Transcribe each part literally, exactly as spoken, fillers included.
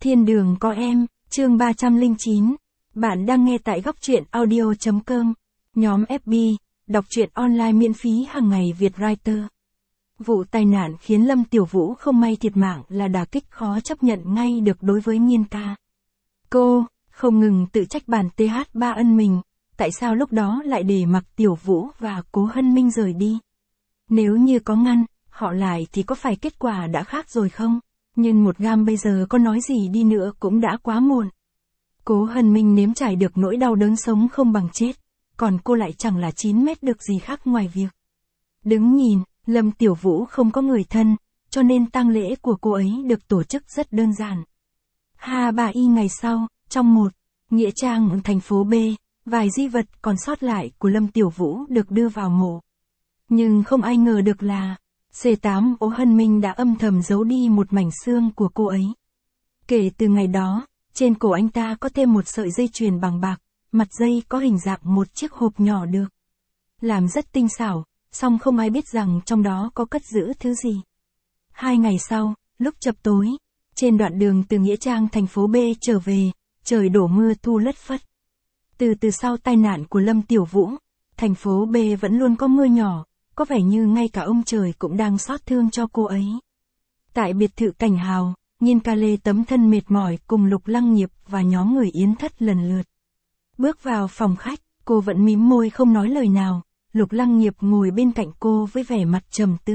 Thiên đường có em, chương ba trăm lẻ chín. Bạn đang nghe tại góc truyện audio chấm com. Nhóm ép bê, đọc truyện online miễn phí hàng ngày Việt Writer. Vụ tai nạn khiến Lâm Tiểu Vũ không may thiệt mạng là đả kích khó chấp nhận ngay được đối với Nhiên ca. Cô, không ngừng tự trách bản tê hát ba ân mình, tại sao lúc đó lại để mặc Tiểu Vũ và Cố Hân Minh rời đi. Nếu như có ngăn, họ lại thì có phải kết quả đã khác rồi không? Nhưng một gam bây giờ có nói gì đi nữa cũng đã quá muộn. Cố Hân Minh nếm trải được nỗi đau đớn sống không bằng chết, còn cô lại chẳng là chín mét được gì khác ngoài việc đứng nhìn. Lâm Tiểu Vũ không có người thân, cho nên tang lễ của cô ấy được tổ chức rất đơn giản. Ha bà y ngày sau, trong một nghĩa trang ở thành phố B, vài di vật còn sót lại của Lâm Tiểu Vũ được đưa vào mộ. Nhưng không ai ngờ được là xê tám Cố Hân Minh đã âm thầm giấu đi một mảnh xương của cô ấy. Kể từ ngày đó, trên cổ anh ta có thêm một sợi dây chuyền bằng bạc, mặt dây có hình dạng một chiếc hộp nhỏ được làm rất tinh xảo, song không ai biết rằng trong đó có cất giữ thứ gì. Hai ngày sau, lúc chập tối, trên đoạn đường từ nghĩa trang thành phố B trở về, trời đổ mưa thu lất phất. Từ từ sau tai nạn của Lâm Tiểu Vũ, thành phố B vẫn luôn có mưa nhỏ, có vẻ như ngay cả ông trời cũng đang xót thương cho cô ấy. Tại biệt thự Cảnh Hào, Nhiên ca lê tấm thân mệt mỏi cùng Lục Lăng Nghiệp và nhóm người Yến Thất lần lượt bước vào phòng khách, cô vẫn mím môi không nói lời nào. Lục Lăng Nghiệp ngồi bên cạnh cô với vẻ mặt trầm tư.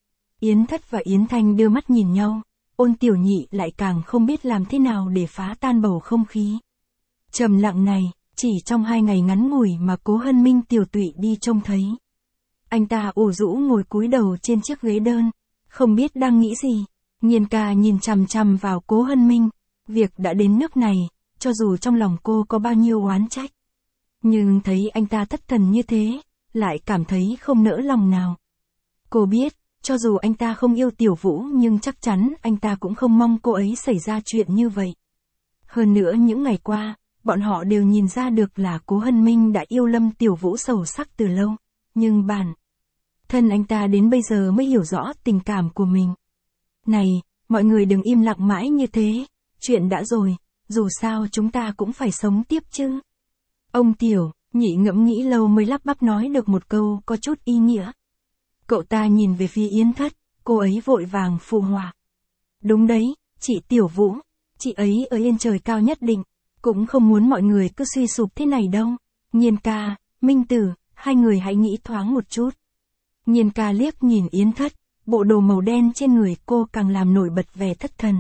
Yến Thất và Yến Thanh đưa mắt nhìn nhau, Ôn Tiểu Nhị lại càng không biết làm thế nào để phá tan bầu không khí trầm lặng này. Chỉ trong hai ngày ngắn ngủi mà Cố Hân Minh tiểu tụy đi trông thấy. Anh ta ủ rũ ngồi cúi đầu trên chiếc ghế đơn, không biết đang nghĩ gì. Nhiên ca nhìn chằm chằm vào Cố Hân Minh, việc đã đến nước này, cho dù trong lòng cô có bao nhiêu oán trách. Nhưng thấy anh ta thất thần như thế, lại cảm thấy không nỡ lòng nào. Cô biết, cho dù anh ta không yêu Tiểu Vũ nhưng chắc chắn anh ta cũng không mong cô ấy xảy ra chuyện như vậy. Hơn nữa những ngày qua, bọn họ đều nhìn ra được là Cố Hân Minh đã yêu Lâm Tiểu Vũ sâu sắc từ lâu, nhưng bản thân anh ta đến bây giờ mới hiểu rõ tình cảm của mình. Này, mọi người đừng im lặng mãi như thế, chuyện đã rồi, dù sao chúng ta cũng phải sống tiếp chứ. Ông Tiểu Nhị ngẫm nghĩ lâu mới lắp bắp nói được một câu có chút ý nghĩa. Cậu ta nhìn về phía Yến Thất, cô ấy vội vàng phụ họa. Đúng đấy, chị Tiểu Vũ, chị ấy ở yên trời cao nhất định, cũng không muốn mọi người cứ suy sụp thế này đâu. Nhiên ca, Minh Tử, hai người hãy nghĩ thoáng một chút. Nhiên ca liếc nhìn Yến Thất, bộ đồ màu đen trên người cô càng làm nổi bật vẻ thất thần.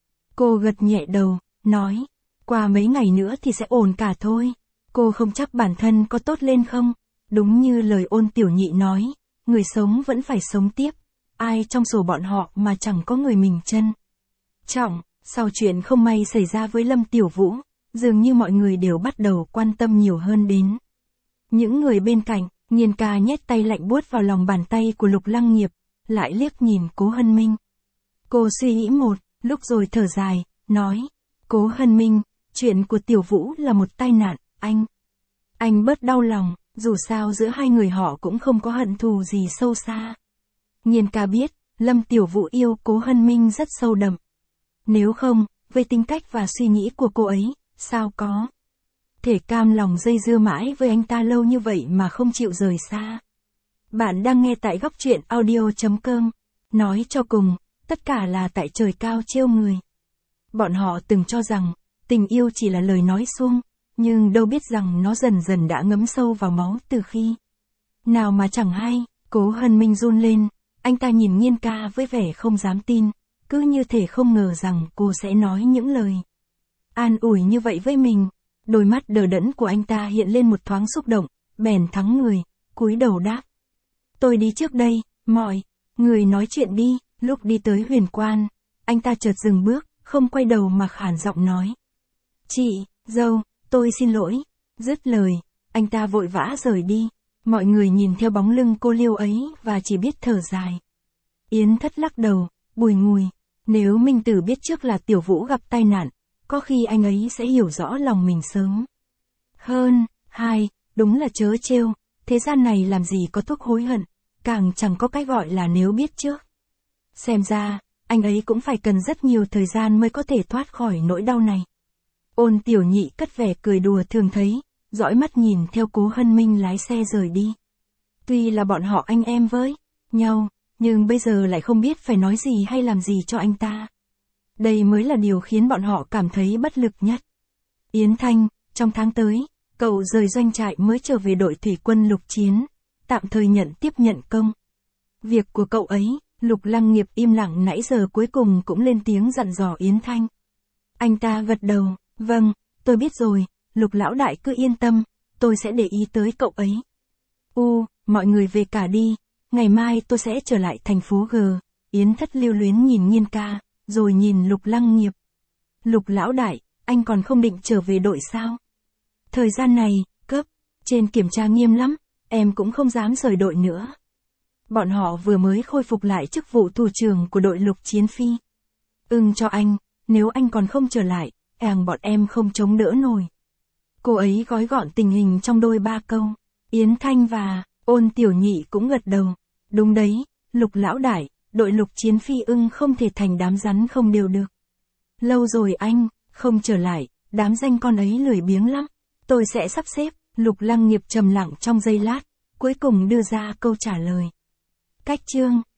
Cô gật nhẹ đầu, nói, qua mấy ngày nữa thì sẽ ổn cả thôi. Cô không chắc bản thân có tốt lên không? Đúng như lời Ôn Tiểu Nhị nói, người sống vẫn phải sống tiếp. Ai trong số bọn họ mà chẳng có người mình trân trọng. Sau chuyện không may xảy ra với Lâm Tiểu Vũ, dường như mọi người đều bắt đầu quan tâm nhiều hơn đến những người bên cạnh. Nhiên ca nhét tay lạnh buốt vào lòng bàn tay của Lục Lăng Nghiệp, lại liếc nhìn Cố Hân Minh. Cô suy nghĩ một lúc rồi thở dài, nói, Cố Hân Minh, chuyện của Tiểu Vũ là một tai nạn, anh. Anh bớt đau lòng, dù sao giữa hai người họ cũng không có hận thù gì sâu xa. Nhiên ca biết, Lâm Tiểu Vũ yêu Cố Hân Minh rất sâu đậm. Nếu không, với tính cách và suy nghĩ của cô ấy, sao có thể cam lòng dây dưa mãi với anh ta lâu như vậy mà không chịu rời xa. Bạn đang nghe tại góc truyện audio chấm com. Nói cho cùng, tất cả là tại trời cao trêu người. Bọn họ từng cho rằng, tình yêu chỉ là lời nói suông, nhưng đâu biết rằng nó dần dần đã ngấm sâu vào máu từ khi nào mà chẳng hay. Cố Hân Minh run lên, anh ta nhìn Nhiên ca với vẻ không dám tin, cứ như thể không ngờ rằng cô sẽ nói những lời an ủi như vậy với mình. Đôi mắt đờ đẫn của anh ta hiện lên một thoáng xúc động, bèn thắng người, cúi đầu đáp. Tôi đi trước đây, mọi người nói chuyện đi. Lúc đi tới Huyền Quan, anh ta chợt dừng bước, không quay đầu mà khản giọng nói. Chị, dâu, tôi xin lỗi. Dứt lời, anh ta vội vã rời đi. Mọi người nhìn theo bóng lưng cô liêu ấy và chỉ biết thở dài. Yến Thất lắc đầu, bùi ngùi. Nếu Minh Tử biết trước là Tiểu Vũ gặp tai nạn, có khi anh ấy sẽ hiểu rõ lòng mình sớm hơn. Hai, đúng là trớ trêu, thế gian này làm gì có thuốc hối hận, càng chẳng có cái gọi là nếu biết trước. Xem ra, anh ấy cũng phải cần rất nhiều thời gian mới có thể thoát khỏi nỗi đau này. Ôn Tiểu Nhị cất vẻ cười đùa thường thấy, dõi mắt nhìn theo Cố Hân Minh lái xe rời đi. Tuy là bọn họ anh em với nhau, nhưng bây giờ lại không biết phải nói gì hay làm gì cho anh ta. Đây mới là điều khiến bọn họ cảm thấy bất lực nhất. Yến Thanh, trong tháng tới, cậu rời doanh trại mới trở về đội thủy quân lục chiến, tạm thời nhận tiếp nhận công. Việc của cậu ấy, Lục Lăng Nghiệp im lặng nãy giờ cuối cùng cũng lên tiếng dặn dò Yến Thanh. Anh ta gật đầu, vâng, tôi biết rồi, Lục lão đại cứ yên tâm, tôi sẽ để ý tới cậu ấy. U, mọi người về cả đi, ngày mai tôi sẽ trở lại thành phố G. Yến Thất lưu luyến nhìn Nhiên ca, rồi nhìn Lục Lăng Nghiệp. Lục lão đại, anh còn không định trở về đội sao? Thời gian này, cấp, trên kiểm tra nghiêm lắm, em cũng không dám rời đội nữa. Bọn họ vừa mới khôi phục lại chức vụ thủ trưởng của đội lục chiến phi. Ưng cho anh, nếu anh còn không trở lại, àng bọn em không chống đỡ nổi. Cô ấy gói gọn tình hình trong đôi ba câu. Yến Thanh và Ôn Tiểu Nhị cũng gật đầu. Đúng đấy, Lục lão đại, đội lục chiến phi ưng không thể thành đám rắn không đều được. Lâu rồi anh, không trở lại, đám danh con ấy lười biếng lắm. Tôi sẽ sắp xếp. Lục Lăng Nghiệp trầm lặng trong giây lát, cuối cùng đưa ra câu trả lời. Cách chương